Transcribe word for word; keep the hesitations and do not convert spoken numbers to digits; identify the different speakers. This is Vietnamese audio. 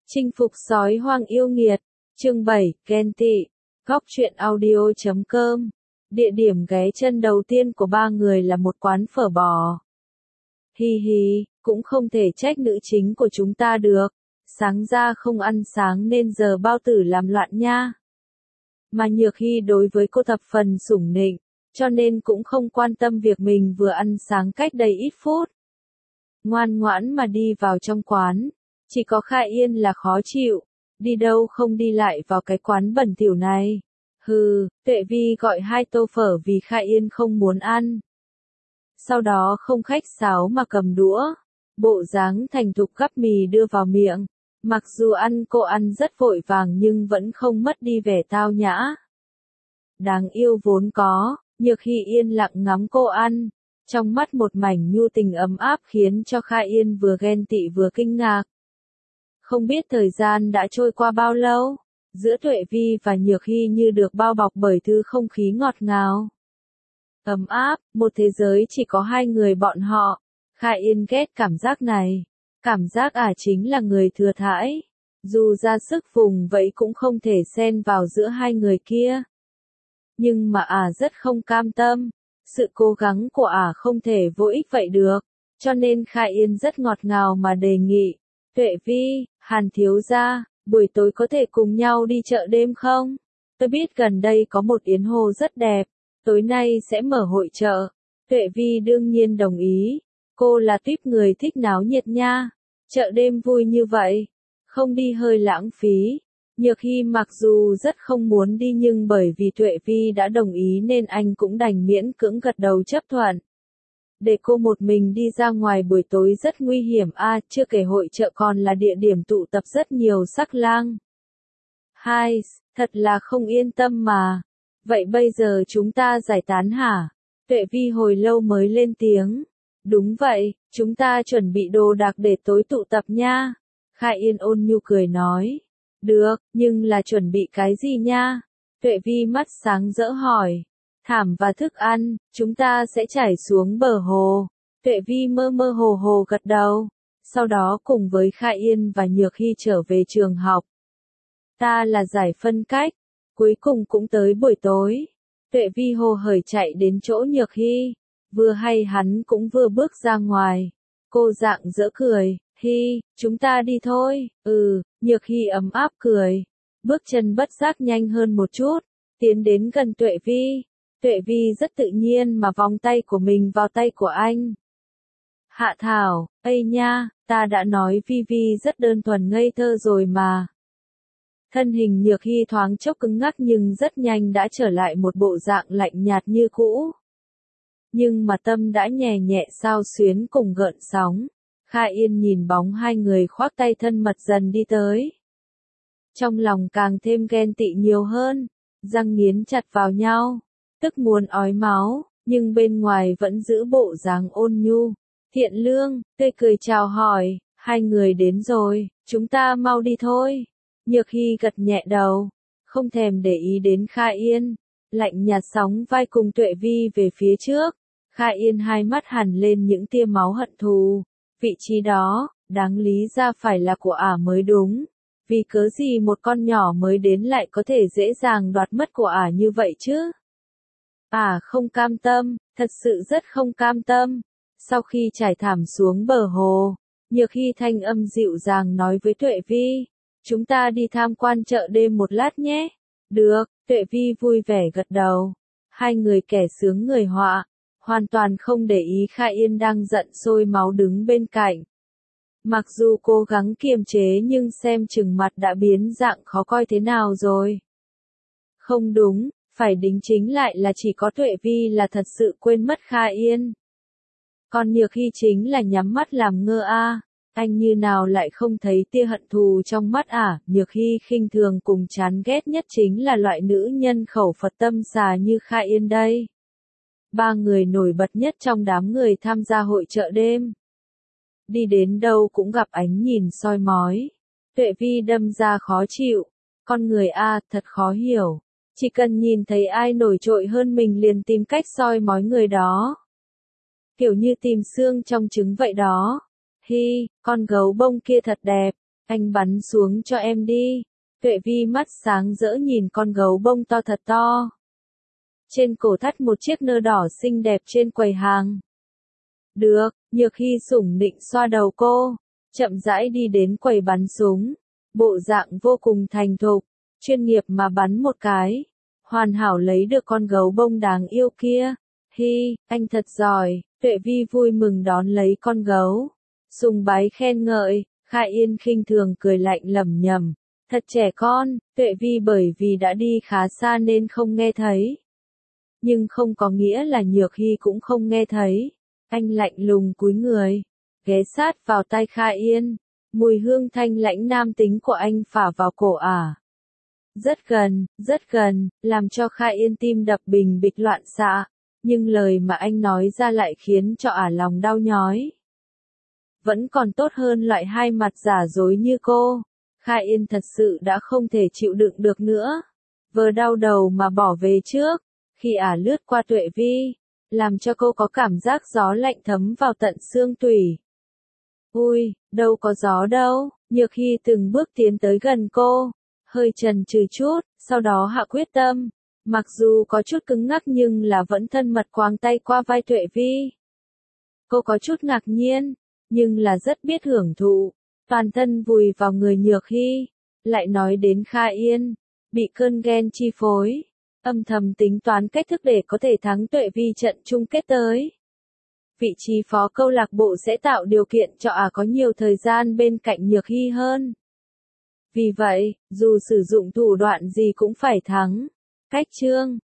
Speaker 1: Chinh phục sói hoang yêu nghiệt, chương bảy, ghen tị, góc truyện audio chấm com. Địa điểm ghé chân đầu tiên của ba người là một quán phở bò. Hi hi, cũng không thể trách nữ chính của chúng ta được, sáng ra không ăn sáng nên giờ bao tử làm loạn nha. Mà Nhược Hy đối với cô thập phần sủng nịnh, cho nên cũng không quan tâm việc mình vừa ăn sáng cách đây ít phút. Ngoan ngoãn mà đi vào trong quán, chỉ có Kha Yên là khó chịu, đi đâu không đi lại vào cái quán bẩn thỉu này. Hừ, Tuệ Vi gọi hai tô phở vì Kha Yên không muốn ăn. Sau đó không khách sáo mà cầm đũa, bộ dáng thành thục gắp mì đưa vào miệng. Mặc dù ăn cô ăn rất vội vàng nhưng vẫn không mất đi vẻ tao nhã. Đáng yêu vốn có, Nhược Hy yên lặng ngắm cô ăn, trong mắt một mảnh nhu tình ấm áp khiến cho Kha Yên vừa ghen tị vừa kinh ngạc. Không biết thời gian đã trôi qua bao lâu, giữa Tuệ Vi và Nhược Hy như được bao bọc bởi thứ không khí ngọt ngào. Ấm áp, một thế giới chỉ có hai người bọn họ. Kha Yên ghét cảm giác này. Cảm giác ả chính là người thừa thãi. Dù ra sức vùng vậy cũng không thể xen vào giữa hai người kia. Nhưng mà ả rất không cam tâm. Sự cố gắng của ả không thể vô ích vậy được. Cho nên Kha Yên rất ngọt ngào mà đề nghị. Tuệ Vi, Hàn thiếu gia, buổi tối có thể cùng nhau đi chợ đêm không? Tôi biết gần đây có một yến hồ rất đẹp. Tối nay sẽ mở hội chợ. Tuệ Vi đương nhiên đồng ý. Cô là tuýp người thích náo nhiệt nha. Chợ đêm vui như vậy. Không đi hơi lãng phí. Nhược Hy mặc dù rất không muốn đi nhưng bởi vì Tuệ Vi đã đồng ý nên anh cũng đành miễn cưỡng gật đầu chấp thuận. Để cô một mình đi ra ngoài buổi tối rất nguy hiểm a, à, chưa kể hội chợ còn là địa điểm tụ tập rất nhiều sắc lang. Hai, thật là không yên tâm mà. Vậy bây giờ chúng ta giải tán hả? Tuệ Vi hồi lâu mới lên tiếng. Đúng vậy, chúng ta chuẩn bị đồ đạc để tối tụ tập nha. Kha Yên ôn nhu cười nói. Được, nhưng là chuẩn bị cái gì nha? Tuệ Vi mắt sáng rỡ hỏi. Thảm và thức ăn, chúng ta sẽ trải xuống bờ hồ. Tuệ Vi mơ mơ hồ hồ gật đầu. Sau đó cùng với Kha Yên và Nhược Hy trở về trường học. Ta là giải phân cách. Cuối cùng cũng tới buổi tối. Tuệ Vi hồ hởi chạy đến chỗ Nhược Hy. Vừa hay hắn cũng vừa bước ra ngoài. Cô rạng rỡ cười. Hy, chúng ta đi thôi. Ừ, Nhược Hy ấm áp cười. Bước chân bất giác nhanh hơn một chút. Tiến đến gần Tuệ Vi. Tuệ Vi rất tự nhiên mà vòng tay của mình vào tay của anh. Hạ Thảo, ây nha, ta đã nói Vi Vi rất đơn thuần ngây thơ rồi mà. Thân hình Nhược Hy thoáng chốc cứng ngắc nhưng rất nhanh đã trở lại một bộ dạng lạnh nhạt như cũ. Nhưng mà tâm đã nhẹ nhẹ xao xuyến cùng gợn sóng. Kha Yên nhìn bóng hai người khoác tay thân mật dần đi tới. Trong lòng càng thêm ghen tị nhiều hơn, răng nghiến chặt vào nhau, tức muốn ói máu, nhưng bên ngoài vẫn giữ bộ dáng ôn nhu, thiện lương, tươi cười chào hỏi, hai người đến rồi, chúng ta mau đi thôi. Nhược Hy gật nhẹ đầu, không thèm để ý đến Kha Yên, lạnh nhạt sóng vai cùng Tuệ Vi về phía trước. Kha Yên hai mắt hằn lên những tia máu hận thù, vị trí đó, đáng lý ra phải là của ả mới đúng, vì cớ gì một con nhỏ mới đến lại có thể dễ dàng đoạt mất của ả như vậy chứ? Ả không cam tâm, thật sự rất không cam tâm. Sau khi trải thảm xuống bờ hồ, Nhược Hy thanh âm dịu dàng nói với Tuệ Vi. Chúng ta đi tham quan chợ đêm một lát nhé. Được, Tuệ Vi vui vẻ gật đầu. Hai người kẻ sướng người họa, hoàn toàn không để ý Kha Yên đang giận sôi máu đứng bên cạnh. Mặc dù cố gắng kiềm chế nhưng xem chừng mặt đã biến dạng khó coi thế nào rồi. Không đúng, phải đính chính lại là chỉ có Tuệ Vi là thật sự quên mất Kha Yên. Còn Nhược Hy chính là nhắm mắt làm ngơ a. À. Anh như nào lại không thấy tia hận thù trong mắt ả, à? Nhược Hy khinh thường cùng chán ghét nhất chính là loại nữ nhân khẩu Phật tâm xà như Kha Yên đây. Ba người nổi bật nhất trong đám người tham gia hội chợ đêm. Đi đến đâu cũng gặp ánh nhìn soi mói. Tuệ Vi đâm ra khó chịu. Con người a à, thật khó hiểu. Chỉ cần nhìn thấy ai nổi trội hơn mình liền tìm cách soi mói người đó. Kiểu như tìm xương trong trứng vậy đó. Hi, con gấu bông kia thật đẹp. Anh bắn xuống cho em đi. Tuệ Vi mắt sáng rỡ nhìn con gấu bông to thật to. Trên cổ thắt một chiếc nơ đỏ xinh đẹp trên quầy hàng. Được, Nhược Hy sủng nịnh xoa đầu cô, chậm rãi đi đến quầy bắn súng. Bộ dạng vô cùng thành thục, chuyên nghiệp mà bắn một cái. Hoàn hảo lấy được con gấu bông đáng yêu kia. Hi, anh thật giỏi. Tuệ Vi vui mừng đón lấy con gấu. Sùng bái khen ngợi. Kha Yên khinh thường cười lạnh lẩm nhẩm. Thật trẻ con. Tuệ Vi bởi vì đã đi khá xa nên không nghe thấy. Nhưng không có nghĩa là Nhược Hy cũng không nghe thấy. Anh lạnh lùng cúi người, ghé sát vào tai Kha Yên. Mùi hương thanh lãnh nam tính của anh phả vào cổ ả. Rất gần, rất gần, làm cho Kha Yên tim đập bình bịch loạn xạ. Nhưng lời mà anh nói ra lại khiến cho ả lòng đau nhói. Vẫn còn tốt hơn loại hai mặt giả dối như cô. Kha Yên thật sự đã không thể chịu đựng được nữa. Vờ đau đầu mà bỏ về trước. Khi ả lướt qua Tuệ Vi, làm cho cô có cảm giác gió lạnh thấm vào tận xương tủy. Ui, đâu có gió đâu. Nhược Hy từng bước tiến tới gần cô, hơi chần chừ chút, sau đó hạ quyết tâm. Mặc dù có chút cứng ngắc nhưng là vẫn thân mật quàng tay qua vai Tuệ Vi. Cô có chút ngạc nhiên, nhưng là rất biết hưởng thụ. Toàn thân vùi vào người Nhược Hy, lại nói đến Kha Yên, bị cơn ghen chi phối. Âm thầm tính toán cách thức để có thể thắng Tuệ Vi trận chung kết tới. Vị trí phó câu lạc bộ sẽ tạo điều kiện cho ả có nhiều thời gian bên cạnh Nhược Hy hơn. Vì vậy, dù sử dụng thủ đoạn gì cũng phải thắng. Cách chương